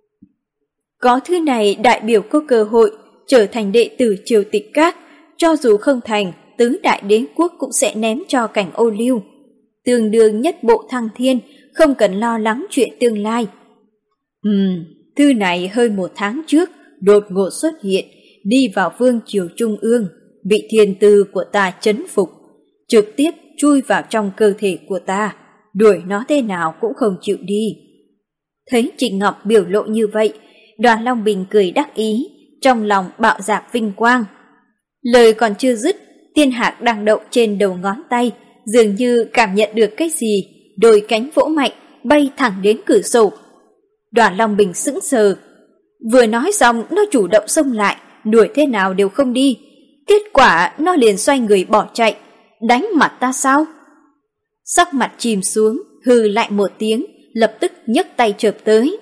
Có thứ này đại biểu có cơ hội trở thành đệ tử Triều Tịch Các, cho dù không thành, tứ đại đế quốc cũng sẽ ném cho cảnh ô liu. Tương đương nhất bộ thăng thiên, không cần lo lắng chuyện tương lai. Ừm, thư này hơn một tháng trước đột ngột xuất hiện, đi vào vương triều trung ương, bị thiên tư của ta chấn phục, trực tiếp chui vào trong cơ thể của ta, đuổi nó thế nào cũng không chịu đi. Thấy Trình Ngọc biểu lộ như vậy, Đoàn Long Bình cười đắc ý, trong lòng bạo dạp vinh quang. Lời còn chưa dứt, tiên hạc đang đậu trên đầu ngón tay, dường như cảm nhận được cái gì, đôi cánh vỗ mạnh, bay thẳng đến cửa sổ. Đoàn Long Bình sững sờ. Vừa nói xong, nó chủ động xông lại, đuổi thế nào đều không đi. Kết quả nó liền xoay người bỏ chạy. Đánh mặt ta sao? Sắc mặt chìm xuống, hừ lại một tiếng, lập tức nhấc tay chộp tới.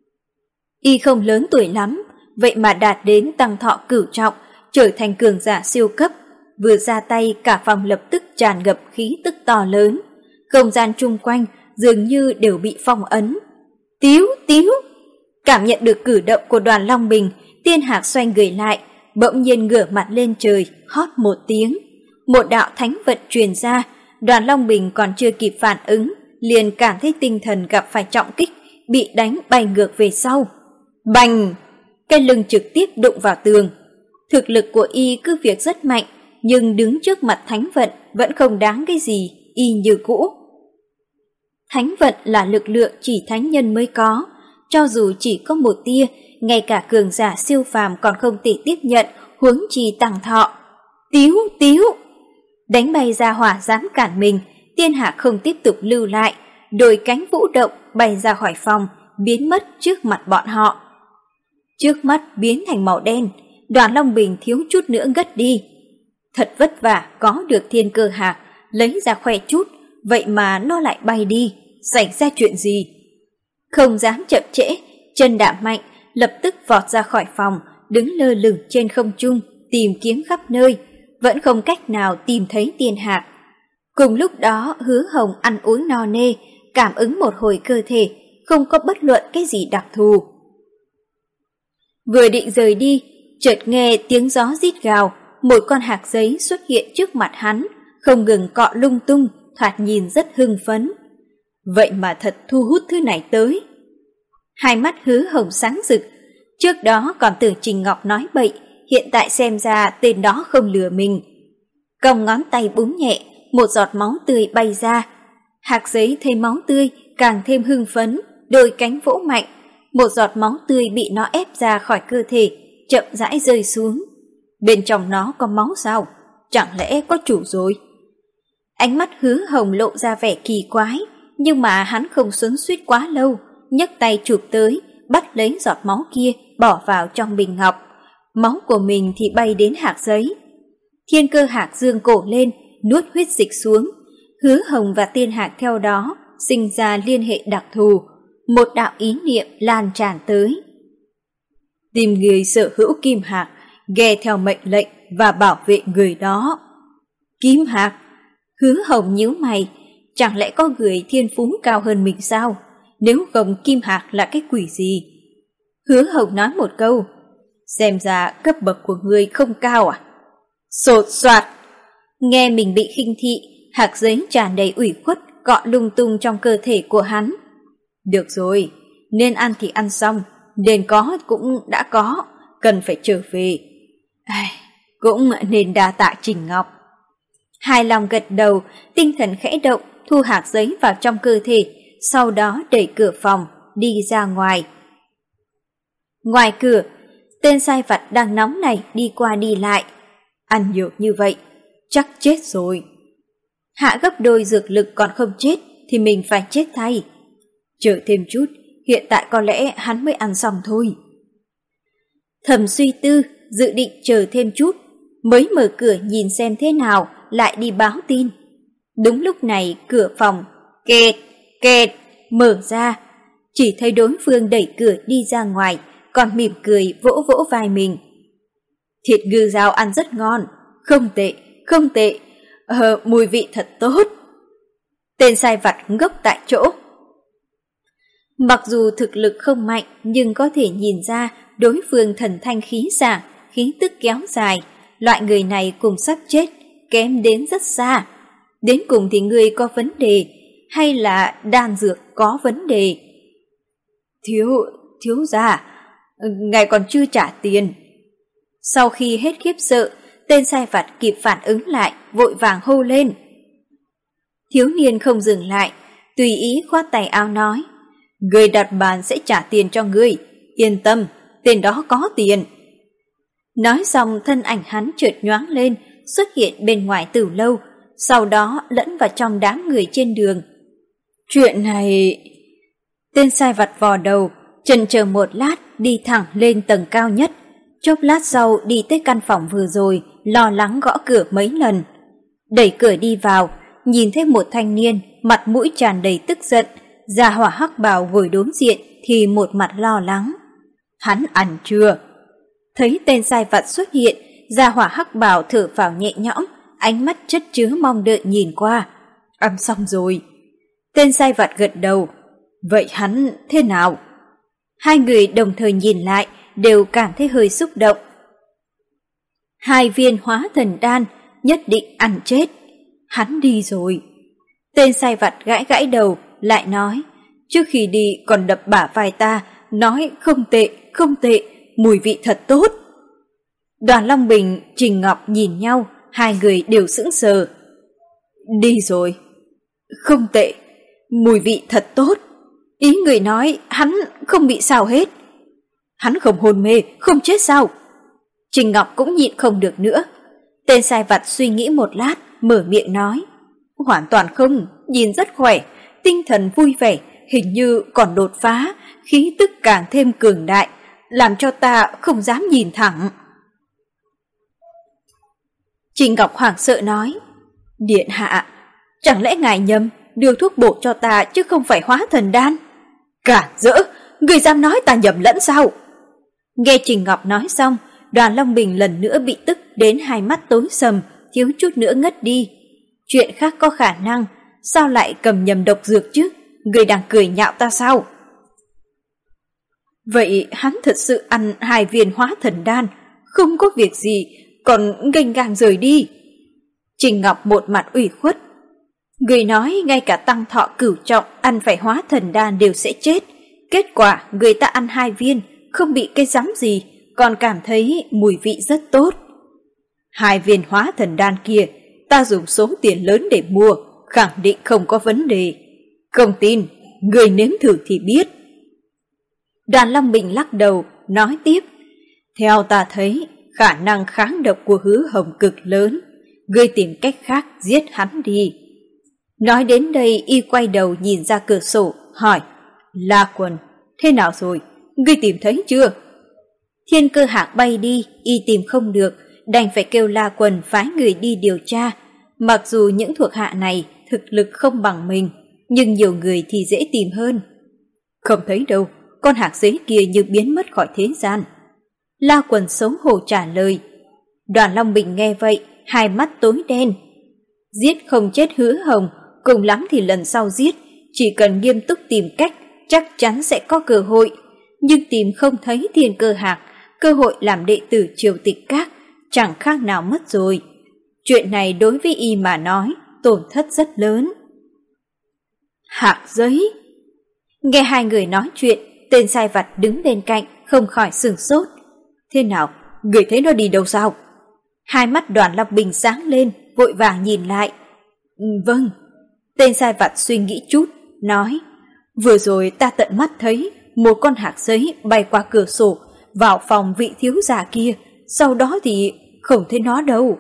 Y không lớn tuổi lắm, vậy mà đạt đến tăng thọ cửu trọng, trở thành cường giả siêu cấp. Vừa ra tay, cả phòng lập tức tràn ngập khí tức to lớn. Không gian chung quanh dường như đều bị phong ấn. Tíu, tíu! Cảm nhận được cử động của Đoàn Long Bình, tiên hạc xoay người lại, bỗng nhiên ngửa mặt lên trời, hót một tiếng. Một đạo thánh vận truyền ra, Đoàn Long Bình còn chưa kịp phản ứng, liền cảm thấy tinh thần gặp phải trọng kích, bị đánh bay ngược về sau. Bành! Cái lưng trực tiếp đụng vào tường. Thực lực của y cứ việc rất mạnh, nhưng đứng trước mặt thánh vận vẫn không đáng cái gì, y như cũ. Thánh vận là lực lượng chỉ thánh nhân mới có, cho dù chỉ có một tia, ngay cả cường giả siêu phàm còn không thể tiếp nhận, huống chi tăng thọ. Tíu, tíu! Đánh bay ra hỏa dám cản mình, tiên hạc không tiếp tục lưu lại, đôi cánh vũ động bay ra khỏi phòng, biến mất trước mặt bọn họ. Trước mắt biến thành màu đen, Đoàn Long Bình thiếu chút nữa ngất đi. Thật vất vả có được thiên cơ hạc, lấy ra khoe chút, vậy mà nó lại bay đi, xảy ra chuyện gì? Không dám chậm trễ, chân đạp mạnh, lập tức vọt ra khỏi phòng, đứng lơ lửng trên không trung, tìm kiếm khắp nơi, vẫn không cách nào tìm thấy tiên hạc. Cùng lúc đó Hứa Hồng ăn uống no nê, cảm ứng một hồi cơ thể, không có bất luận cái gì đặc thù. Vừa định rời đi, chợt nghe tiếng gió rít gào, một con hạc giấy xuất hiện trước mặt hắn, không ngừng cọ lung tung, thoạt nhìn rất hưng phấn. Vậy mà thật thu hút thứ này tới. Hai mắt Hứa Hồng sáng rực, trước đó còn tưởng Trình Ngọc nói bậy, hiện tại xem ra tên đó không lừa mình. Cong ngón tay búng nhẹ, một giọt máu tươi bay ra. Hạc giấy thấy máu tươi càng thêm hưng phấn, đôi cánh vỗ mạnh, một giọt máu tươi bị nó ép ra khỏi cơ thể, chậm rãi rơi xuống. Bên trong nó có máu sao? Chẳng lẽ có chủ rồi? Ánh mắt Hứa Hồng lộ ra vẻ kỳ quái, nhưng mà hắn không xuấn suýt quá lâu, nhấc tay chụp tới, bắt lấy giọt máu kia, bỏ vào trong bình ngọc. Máu của mình thì bay đến hạc giấy. Thiên cơ hạc dương cổ lên, nuốt huyết dịch xuống. Hứa Hồng và tiên hạc theo đó sinh ra liên hệ đặc thù, một đạo ý niệm lan tràn tới. Tìm người sở hữu kim hạc, nghe theo mệnh lệnh và bảo vệ người đó. Kim hạc? Hứa Hồng nhíu mày, chẳng lẽ có người thiên phú cao hơn mình sao? Nếu không kim hạc là cái quỷ gì? Hứa Hồng nói một câu, xem ra cấp bậc của người không cao à? Sột soạt! Nghe mình bị khinh thị, hạc giấy tràn đầy ủy khuất, cọ lung tung trong cơ thể của hắn. Được rồi, nên ăn thì ăn xong, nên có cũng đã có, cần phải trở về. Ai, cũng nên đa tạ Trình Ngọc. Hài lòng gật đầu, tinh thần khẽ động, thu hạt giấy vào trong cơ thể, sau đó đẩy cửa phòng, đi ra ngoài. Ngoài cửa, tên sai vặt đang nóng này đi qua đi lại. Ăn nhiều như vậy, chắc chết rồi. Hạ gấp đôi dược lực còn không chết thì mình phải chết thay. Chờ thêm chút, hiện tại có lẽ hắn mới ăn xong thôi. Thầm suy tư, dự định chờ thêm chút, mới mở cửa nhìn xem thế nào, lại đi báo tin. Đúng lúc này cửa phòng kẹt kẹt mở ra, chỉ thấy đối phương đẩy cửa đi ra ngoài, còn mỉm cười vỗ vỗ vai mình. Thịt ngư dao ăn rất ngon, không tệ, không tệ, ờ, mùi vị thật tốt. Tên sai vặt ngốc tại chỗ. Mặc dù thực lực không mạnh nhưng có thể nhìn ra đối phương thần thanh khí sảng, khí tức kéo dài. Loại người này cùng sắp chết, kém đến rất xa. Đến cùng thì người có vấn đề, hay là đan dược có vấn đề? Thiếu, thiếu gia, ngài còn chưa trả tiền. Sau khi hết khiếp sợ, tên sai vặt kịp phản ứng lại, vội vàng hô lên. Thiếu niên không dừng lại, tùy ý khoát tay áo nói. Người đặt bàn sẽ trả tiền cho ngươi, yên tâm, tên đó có tiền. Nói xong thân ảnh hắn chợt nhoáng lên, xuất hiện bên ngoài tử lâu, sau đó lẫn vào trong đám người trên đường. Chuyện này... Tên sai vặt vò đầu, chần chờ một lát đi thẳng lên tầng cao nhất, chốc lát sau đi tới căn phòng vừa rồi, lo lắng gõ cửa mấy lần. Đẩy cửa đi vào, nhìn thấy một thanh niên, mặt mũi tràn đầy tức giận, gia hỏa hắc bào ngồi đối diện thì một mặt lo lắng. Hắn ăn chưa? Thấy tên sai vặt xuất hiện, gia hỏa hắc bào thở phào nhẹ nhõm, ánh mắt chất chứa mong đợi nhìn qua. Ăn xong rồi. Tên sai vặt gật đầu. Vậy hắn thế nào? Hai người đồng thời nhìn lại, đều cảm thấy hơi xúc động. Hai viên hóa thần đan, nhất định ăn chết. Hắn đi rồi. Tên sai vặt gãi gãi đầu, lại nói, trước khi đi còn đập bả vai ta, nói không tệ, không tệ, mùi vị thật tốt. Đoàn Long Bình, Trình Ngọc nhìn nhau, hai người đều sững sờ. Đi rồi. Không tệ, mùi vị thật tốt. Ý người nói hắn không bị sao hết. Hắn không hôn mê, không chết sao? Trình Ngọc cũng nhịn không được nữa. Tên sai vặt suy nghĩ một lát, mở miệng nói. Hoàn toàn không, nhìn rất khỏe, tinh thần vui vẻ, hình như còn đột phá, khí tức càng thêm cường đại, làm cho ta không dám nhìn thẳng. Trình Ngọc hoảng sợ nói. Điện hạ, chẳng lẽ ngài nhầm, đưa thuốc bổ cho ta chứ không phải hóa thần đan? Cả dỡ, người dám nói ta nhầm lẫn sao? Nghe Trình Ngọc nói xong, Đoàn Long Bình lần nữa bị tức đến hai mắt tối sầm, thiếu chút nữa ngất đi. Chuyện khác có khả năng, sao lại cầm nhầm độc dược chứ? Người đang cười nhạo ta sao? Vậy hắn thật sự ăn hai viên hóa thần đan, không có việc gì, còn nghênh ngang rời đi. Trình Ngọc một mặt ủy khuất. Người nói ngay cả tăng thọ cửu trọng ăn phải hóa thần đan đều sẽ chết. Kết quả người ta ăn hai viên, không bị cái rắm gì, còn cảm thấy mùi vị rất tốt. Hai viên hóa thần đan kia, ta dùng số tiền lớn để mua, khẳng định không có vấn đề. Không tin, người nếm thử thì biết. Đoàn Long Bình lắc đầu, nói tiếp. Theo ta thấy, khả năng kháng độc của Hứa Hồng cực lớn. Ngươi tìm cách khác giết hắn đi. Nói đến đây y quay đầu nhìn ra cửa sổ, hỏi. La Quần, thế nào rồi? Ngươi tìm thấy chưa? Thiên Cơ Hạc bay đi, y tìm không được, đành phải kêu La Quần phái người đi điều tra. Mặc dù những thuộc hạ này thực lực không bằng mình, nhưng nhiều người thì dễ tìm hơn. Không thấy đâu, con hạc giấy kia như biến mất khỏi thế gian. La Quần xấu hổ trả lời. Đoàn Long Bình nghe vậy, hai mắt tối đen. Giết không chết Hứa Hồng, cùng lắm thì lần sau giết, chỉ cần nghiêm túc tìm cách, chắc chắn sẽ có cơ hội. Nhưng tìm không thấy Thiên Cơ Hạc, cơ hội làm đệ tử Triều Tịch Các chẳng khác nào mất rồi. Chuyện này đối với y mà nói, tổn thất rất lớn. Hạc giấy. Nghe hai người nói chuyện, tên sai vặt đứng bên cạnh không khỏi sửng sốt. Thế nào, người thấy nó đi đâu sao? Hai mắt Đoàn Long Bình sáng lên, vội vàng nhìn lại. Ừ, vâng. Tên sai vặt suy nghĩ chút, nói. Vừa rồi ta tận mắt thấy một con hạc giấy bay qua cửa sổ vào phòng vị thiếu gia kia, sau đó thì không thấy nó đâu.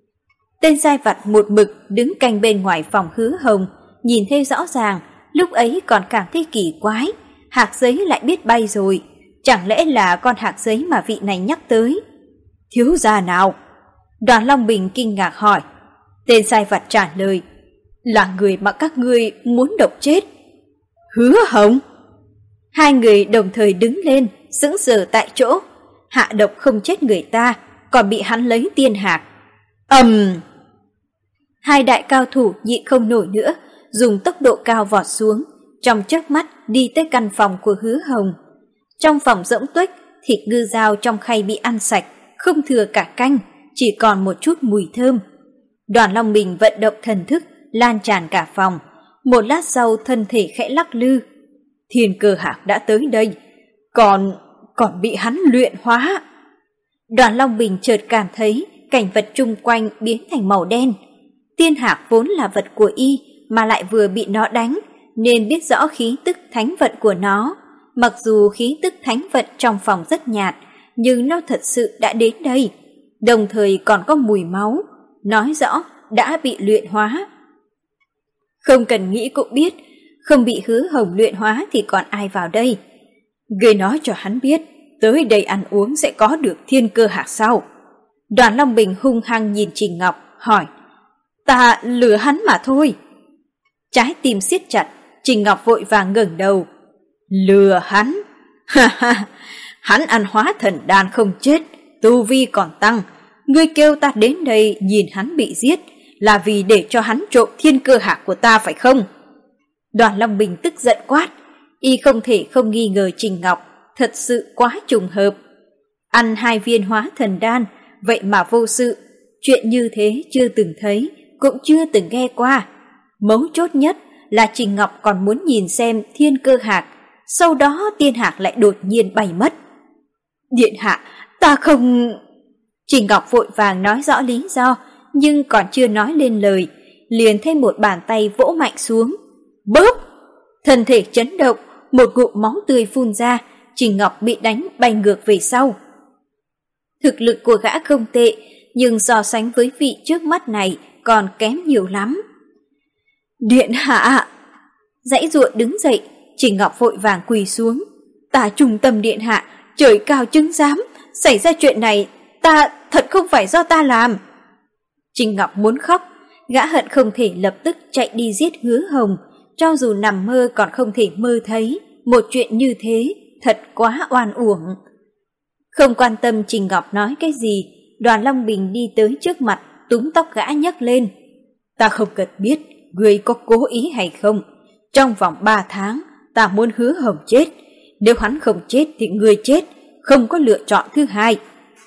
Tên sai vặt một mực đứng canh bên ngoài phòng Hứa Hồng, nhìn thấy rõ ràng, lúc ấy còn cảm thấy kỳ quái, hạc giấy lại biết bay rồi, chẳng lẽ là con hạc giấy mà vị này nhắc tới? Thiếu gia nào? Đoàn Long Bình kinh ngạc hỏi. Tên sai vặt trả lời, là người mà các ngươi muốn độc chết. Hứa Hồng? Hai người đồng thời đứng lên, sững sờ tại chỗ. Hạ độc không chết người ta, còn bị hắn lấy tiên hạc. Ầm! Um. Hai đại cao thủ nhịn không nổi nữa, dùng tốc độ cao vọt xuống, trong chớp mắt đi tới căn phòng của Hứa Hồng. Trong phòng rỗng tuếch, thịt ngư dao trong khay bị ăn sạch, không thừa cả canh, chỉ còn một chút mùi thơm. Đoàn Long Bình vận động thần thức, lan tràn cả phòng. Một lát sau thân thể khẽ lắc lư. Thiên Cơ Hạc đã tới đây, còn còn bị hắn luyện hóa. Đoàn Long Bình chợt cảm thấy cảnh vật chung quanh biến thành màu đen. Tiên hạc vốn là vật của y, mà lại vừa bị nó đánh, nên biết rõ khí tức thánh vận của nó. Mặc dù khí tức thánh vận trong phòng rất nhạt, nhưng nó thật sự đã đến đây, đồng thời còn có mùi máu, nói rõ đã bị luyện hóa. Không cần nghĩ cũng biết, không bị Hứa Hồng luyện hóa thì còn ai vào đây. Người nói cho hắn biết, tới đây ăn uống sẽ có được Thiên Cơ Hạc sao? Đoàn Long Bình hung hăng nhìn Trình Ngọc, hỏi. Ta lừa hắn mà thôi. Trái tim siết chặt, Trình Ngọc vội vàng ngẩng đầu. Lừa hắn? Ha ha, hắn ăn hóa thần đan không chết, tu vi còn tăng. Ngươi kêu ta đến đây nhìn hắn bị giết, là vì để cho hắn trộm Thiên Cơ Hạc của ta phải không? Đoàn Long Bình tức giận quát, y không thể không nghi ngờ Trình Ngọc, thật sự quá trùng hợp. Ăn hai viên hóa thần đan, vậy mà vô sự, chuyện như thế chưa từng thấy, cũng chưa từng nghe qua. Mấu chốt nhất là Trình Ngọc còn muốn nhìn xem Thiên Cơ Hạc, sau đó tiên hạc lại đột nhiên bay mất. Điện hạ, ta không... Trình Ngọc vội vàng nói rõ lý do, nhưng còn chưa nói lên lời, liền thêm một bàn tay vỗ mạnh xuống. Bóp! Thân thể chấn động, một ngụm máu tươi phun ra, Trình Ngọc bị đánh bay ngược về sau. Thực lực của gã không tệ, nhưng so sánh với vị trước mắt này còn kém nhiều lắm. Điện hạ! Dãy ruộng đứng dậy, Trình Ngọc vội vàng quỳ xuống. Ta trung tâm điện hạ, trời cao chứng giám, xảy ra chuyện này, ta thật không phải do ta làm. Trình Ngọc muốn khóc, gã hận không thể lập tức chạy đi giết Hứa Hồng, cho dù nằm mơ còn không thể mơ thấy một chuyện như thế, thật quá oan uổng. Không quan tâm Trình Ngọc nói cái gì, Đoàn Long Bình đi tới trước mặt, túm tóc gã nhấc lên. Ta không cần biết ngươi có cố ý hay không, trong vòng ba tháng ta muốn Hứa Hồng chết, nếu hắn không chết thì ngươi chết, không có lựa chọn thứ hai.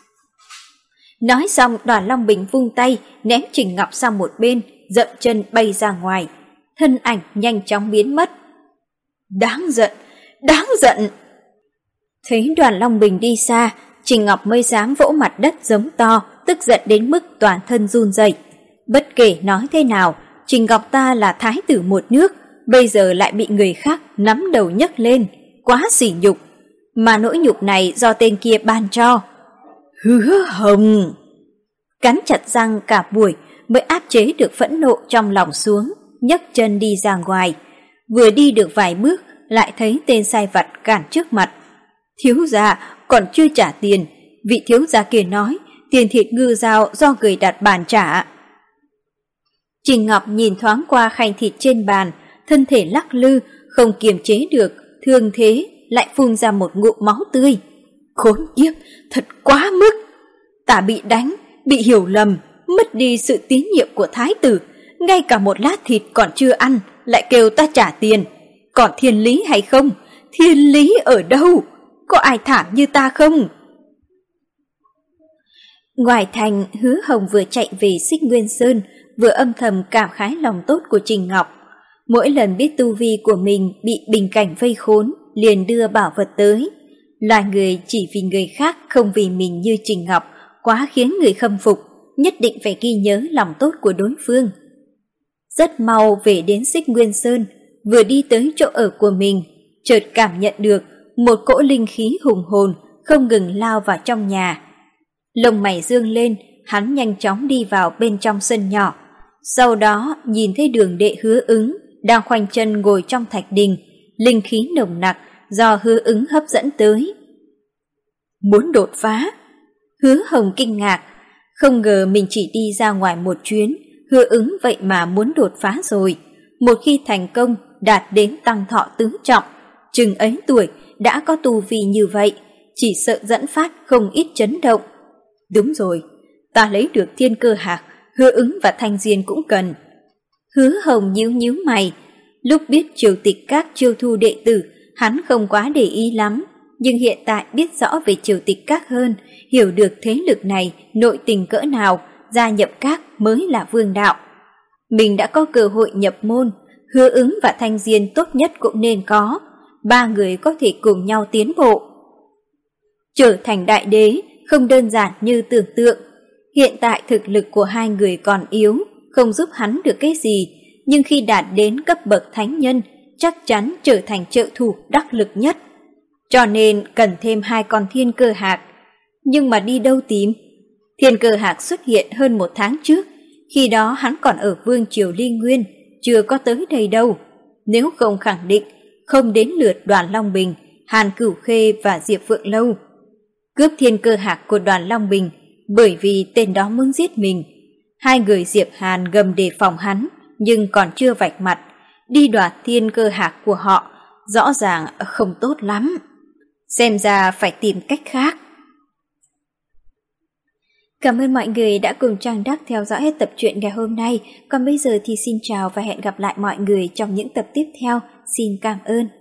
Nói xong Đoàn Long Bình vung tay ném Trình Ngọc sang một bên, dậm chân bay ra ngoài, thân ảnh nhanh chóng biến mất. Đáng giận, đáng giận! Thấy Đoàn Long Bình đi xa, Trình Ngọc mới dám vỗ mặt đất giống to, tức giận đến mức toàn thân run rẩy. Bất kể nói thế nào, Trình Ngọc ta là thái tử một nước, bây giờ lại bị người khác nắm đầu nhấc lên, quá sỉ nhục. Mà nỗi nhục này do tên kia ban cho. Hứa Hồng! Cắn chặt răng cả buổi mới áp chế được phẫn nộ trong lòng xuống, nhấc chân đi ra ngoài. Vừa đi được vài bước lại thấy tên sai vặt cản trước mặt. Thiếu gia còn chưa trả tiền, vị thiếu gia kia nói tiền thịt ngư dao do người đặt bàn trả. Trình Ngọc nhìn thoáng qua khay thịt trên bàn, thân thể lắc lư, không kiềm chế được, thương thế lại phun ra một ngụm máu tươi. Khốn kiếp, thật quá mức! Ta bị đánh, bị hiểu lầm, mất đi sự tín nhiệm của thái tử, ngay cả một lát thịt còn chưa ăn, lại kêu ta trả tiền. Còn thiên lý hay không? Thiên lý ở đâu? Có ai thảm như ta không? Ngoài thành, Hứa Hồng vừa chạy về Xích Nguyên Sơn, vừa âm thầm cảm khái lòng tốt của Trình Ngọc. Mỗi lần biết tu vi của mình bị bình cảnh vây khốn, liền đưa bảo vật tới. Loài người chỉ vì người khác không vì mình như Trình Ngọc quá khiến người khâm phục, nhất định phải ghi nhớ lòng tốt của đối phương. Rất mau về đến Xích Nguyên Sơn, vừa đi tới chỗ ở của mình, chợt cảm nhận được một cỗ linh khí hùng hồn không ngừng lao vào trong nhà. Lông mày dương lên, hắn nhanh chóng đi vào bên trong sân nhỏ. Sau đó nhìn thấy Đường Đệ Hứa Ứng đang khoanh chân ngồi trong thạch đình, linh khí nồng nặc do Hứa Ứng hấp dẫn tới. Muốn đột phá? Hứa Hồng kinh ngạc, không ngờ mình chỉ đi ra ngoài một chuyến, Hứa Ứng vậy mà muốn đột phá rồi. Một khi thành công đạt đến tăng thọ tứ trọng, chừng ấy tuổi đã có tu vi như vậy, chỉ sợ dẫn phát không ít chấn động. Đúng rồi, ta lấy được Thiên Cơ Hạc, Hứa Ứng và Thanh Diên cũng cần. Hứa Hồng nhíu nhíu mày, lúc biết Triều Tịch Các chiêu thu đệ tử, hắn không quá để ý lắm, nhưng hiện tại biết rõ về Triều Tịch Các hơn, hiểu được thế lực này nội tình cỡ nào, gia nhập các mới là vương đạo. Mình đã có cơ hội nhập môn, Hứa Ứng và Thanh Diên tốt nhất cũng nên có, ba người có thể cùng nhau tiến bộ. Trở thành đại đế không đơn giản như tưởng tượng. Hiện tại thực lực của hai người còn yếu, không giúp hắn được cái gì, nhưng khi đạt đến cấp bậc thánh nhân, chắc chắn trở thành trợ thủ đắc lực nhất. Cho nên cần thêm hai con Thiên Cơ Hạc. Nhưng mà đi đâu tìm? Thiên Cơ Hạc xuất hiện hơn một tháng trước, khi đó hắn còn ở Vương Triều Ly Nguyên, chưa có tới đây đâu. Nếu không khẳng định, không đến lượt Đoàn Long Bình, Hàn Cửu Khê và Diệp Phượng Lâu. Cướp Thiên Cơ Hạc của Đoàn Long Bình, bởi vì tên đó muốn giết mình. Hai người Diệp Hàn gầm đề phòng hắn, nhưng còn chưa vạch mặt. Đi đoạt Thiên Cơ Hạc của họ, rõ ràng không tốt lắm. Xem ra phải tìm cách khác. Cảm ơn mọi người đã cùng Trang Đắc theo dõi hết tập truyện ngày hôm nay. Còn bây giờ thì xin chào và hẹn gặp lại mọi người trong những tập tiếp theo. Xin cảm ơn.